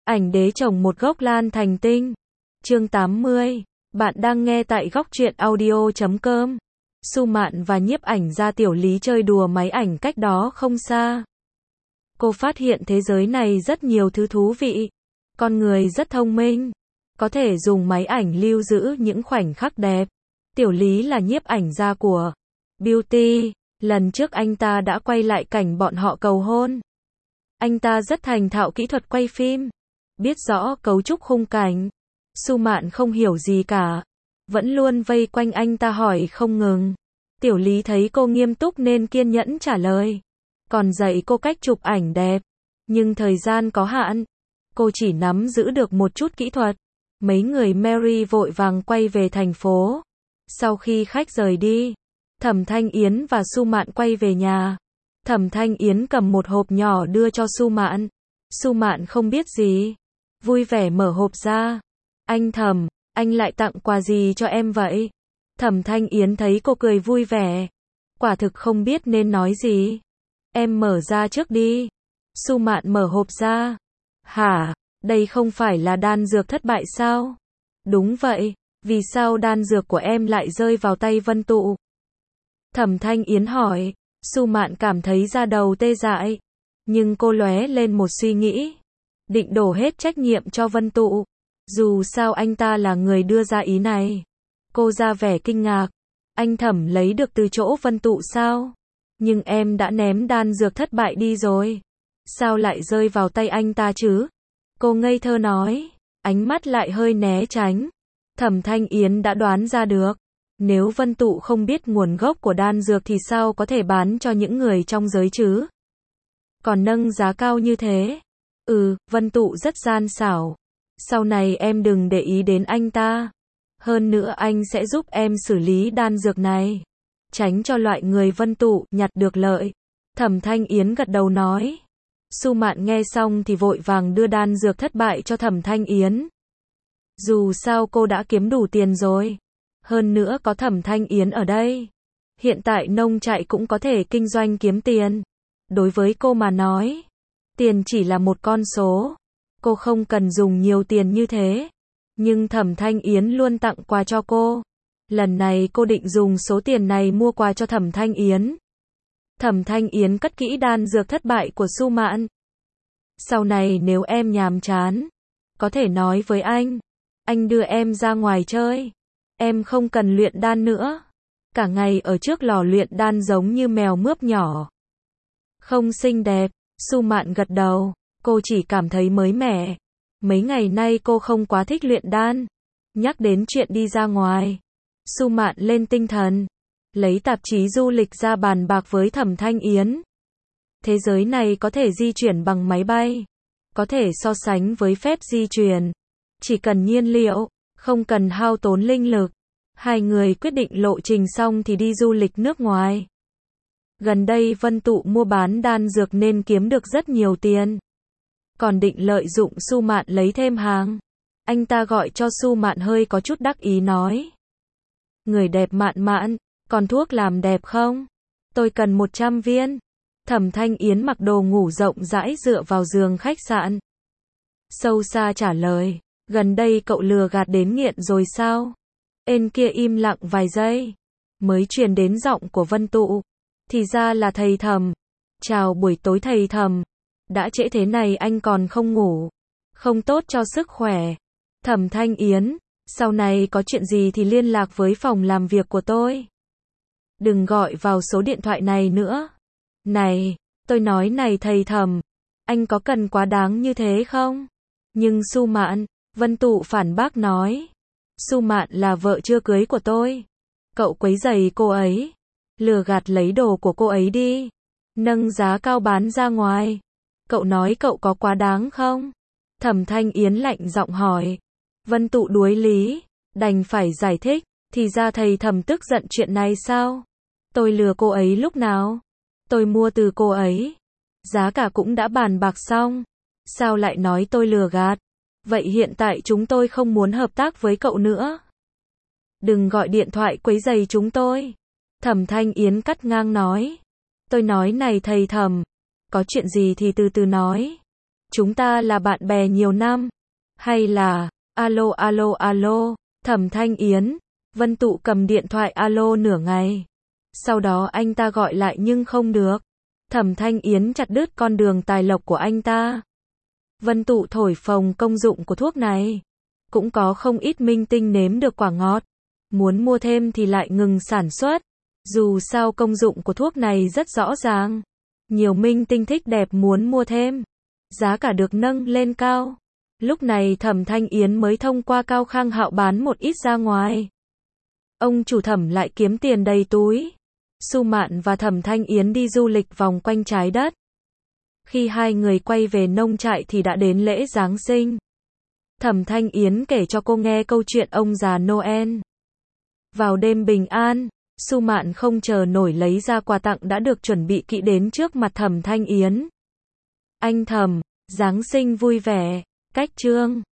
Ảnh đế trồng một gốc lan thành tinh. Chương 80. Bạn đang nghe tại góc truyện audio.com. Su Mạn và nhiếp ảnh gia Tiểu Lý chơi đùa máy ảnh cách đó không xa. Cô phát hiện thế giới này rất nhiều thứ thú vị. Con người rất thông minh. Có thể dùng máy ảnh lưu giữ những khoảnh khắc đẹp. Tiểu Lý là nhiếp ảnh gia của Beauty. Lần trước anh ta đã quay lại cảnh bọn họ cầu hôn. Anh ta rất thành thạo kỹ thuật quay phim. Biết rõ cấu trúc khung cảnh. Su Mạn không hiểu gì cả. Vẫn luôn vây quanh anh ta hỏi không ngừng. Tiểu Lý thấy cô nghiêm túc nên kiên nhẫn trả lời. Còn dạy cô cách chụp ảnh đẹp. Nhưng thời gian có hạn. Cô chỉ nắm giữ được một chút kỹ thuật. Mấy người Mary vội vàng quay về thành phố. Sau khi khách rời đi, Thẩm Thanh Yến và Su Mạn quay về nhà. Thẩm Thanh Yến cầm một hộp nhỏ đưa cho Su Mạn. Su Mạn không biết gì. Vui vẻ mở hộp ra. Anh Thẩm, anh lại tặng quà gì cho em vậy? Thẩm Thanh Yến thấy cô cười vui vẻ. Quả thực không biết nên nói gì. Em mở ra trước đi. Su Mạn mở hộp ra. Hả? Đây không phải là đan dược thất bại sao? Đúng vậy. Vì sao đan dược của em lại rơi vào tay Vân Tụ? Thẩm Thanh Yến hỏi. Su Mạn cảm thấy da đầu tê dại. Nhưng cô lóe lên một suy nghĩ. Định đổ hết trách nhiệm cho Vân Tụ. Dù sao anh ta là người đưa ra ý này. Cô ra vẻ kinh ngạc. Anh Thẩm lấy được từ chỗ Vân Tụ sao? Nhưng em đã ném đan dược thất bại đi rồi. Sao lại rơi vào tay anh ta chứ? Cô ngây thơ nói. Ánh mắt lại hơi né tránh. Thẩm Thanh Yến đã đoán ra được. Nếu Vân Tụ không biết nguồn gốc của đan dược thì sao có thể bán cho những người trong giới chứ? Còn nâng giá cao như thế. Vân Tụ rất gian xảo. Sau này em đừng để ý đến anh ta. Hơn nữa anh sẽ giúp em xử lý đan dược này. Tránh cho loại người Vân Tụ nhặt được lợi. Thẩm Thanh Yến gật đầu nói. Su Mạn nghe xong thì vội vàng đưa đan dược thất bại cho Thẩm Thanh Yến. Dù sao cô đã kiếm đủ tiền rồi. Hơn nữa có Thẩm Thanh Yến ở đây. Hiện tại nông trại cũng có thể kinh doanh kiếm tiền. Đối với cô mà nói, tiền chỉ là một con số. Cô không cần dùng nhiều tiền như thế. Nhưng Thẩm Thanh Yến luôn tặng quà cho cô. Lần này cô định dùng số tiền này mua quà cho Thẩm Thanh Yến. Thẩm Thanh Yến cất kỹ đan dược thất bại của Su Mạn. Sau này nếu em nhàm chán, có thể nói với anh đưa em ra ngoài chơi. Em không cần luyện đan nữa. Cả ngày ở trước lò luyện đan giống như mèo mướp nhỏ. Không xinh đẹp. Su Mạn gật đầu. Cô chỉ cảm thấy mới mẻ. Mấy ngày nay cô không quá thích luyện đan. Nhắc đến chuyện đi ra ngoài, Su Mạn lên tinh thần. Lấy tạp chí du lịch ra bàn bạc với Thẩm Thanh Yến. Thế giới này có thể di chuyển bằng máy bay. Có thể so sánh với phép di chuyển. Chỉ cần nhiên liệu, không cần hao tốn linh lực. Hai người quyết định lộ trình xong thì đi du lịch nước ngoài. Gần đây Vân Tụ mua bán đan dược nên kiếm được rất nhiều tiền. Còn định lợi dụng Su Mạn lấy thêm hàng. Anh ta gọi cho Su Mạn hơi có chút đắc ý nói. Người đẹp Mạn Mạn, còn thuốc làm đẹp không? Tôi cần 100 viên. Thẩm Thanh Yến mặc đồ ngủ rộng rãi dựa vào giường khách sạn. Sâu xa trả lời. Gần đây cậu lừa gạt đến nghiện rồi sao? Ên kia im lặng vài giây. Mới truyền đến giọng của Vân Tụ. Thì ra là thầy Thẩm. Chào buổi tối thầy Thẩm. Đã trễ thế này anh còn không ngủ. Không tốt cho sức khỏe. Thẩm Thanh Yến. Sau này có chuyện gì thì liên lạc với phòng làm việc của tôi. Đừng gọi vào số điện thoại này nữa. Này, tôi nói này thầy Thẩm. Anh có cần quá đáng như thế không? Nhưng Su Mạn, Vân Tụ phản bác nói. Su Mạn là vợ chưa cưới của tôi. Cậu quấy rầy cô ấy. Lừa gạt lấy đồ của cô ấy đi. Nâng giá cao bán ra ngoài. Cậu nói cậu có quá đáng không? Thẩm Thanh Yến lạnh giọng hỏi. Vân Tụ đuối lý. Đành phải giải thích. Thì ra thầy Thẩm tức giận chuyện này sao? Tôi lừa cô ấy lúc nào? Tôi mua từ cô ấy. Giá cả cũng đã bàn bạc xong. Sao lại nói tôi lừa gạt? Vậy hiện tại chúng tôi không muốn hợp tác với cậu nữa. Đừng gọi điện thoại quấy rầy chúng tôi. Thẩm Thanh Yến cắt ngang nói. Tôi nói này thầy Thẩm. Có chuyện gì thì từ từ nói. chúng ta là bạn bè nhiều năm. Hay là, alo alo alo, Thẩm Thanh Yến. Vân Tụ cầm điện thoại alo nửa ngày. Sau đó anh ta gọi lại nhưng không được. Thẩm Thanh Yến chặt đứt con đường tài lộc của anh ta. Vân Tụ thổi phồng công dụng của thuốc này. Cũng có không ít minh tinh nếm được quả ngọt. Muốn mua thêm thì lại ngừng sản xuất. Dù sao công dụng của thuốc này rất rõ ràng. Nhiều minh tinh thích đẹp muốn mua thêm. Giá cả được nâng lên cao. Lúc này Thẩm Thanh Yến mới thông qua Cao Khang Hạo bán một ít ra ngoài. Ông chủ Thẩm lại kiếm tiền đầy túi. Su Mạn và Thẩm Thanh Yến đi du lịch vòng quanh trái đất. Khi hai người quay về nông trại thì đã đến lễ Giáng sinh. Thẩm Thanh Yến kể cho cô nghe câu chuyện ông già Noel. Vào đêm bình an, Su Mạn không chờ nổi lấy ra quà tặng đã được chuẩn bị kỹ đến trước mặt Thẩm Thanh Yến. Anh Thẩm, Giáng sinh vui vẻ, cách chương.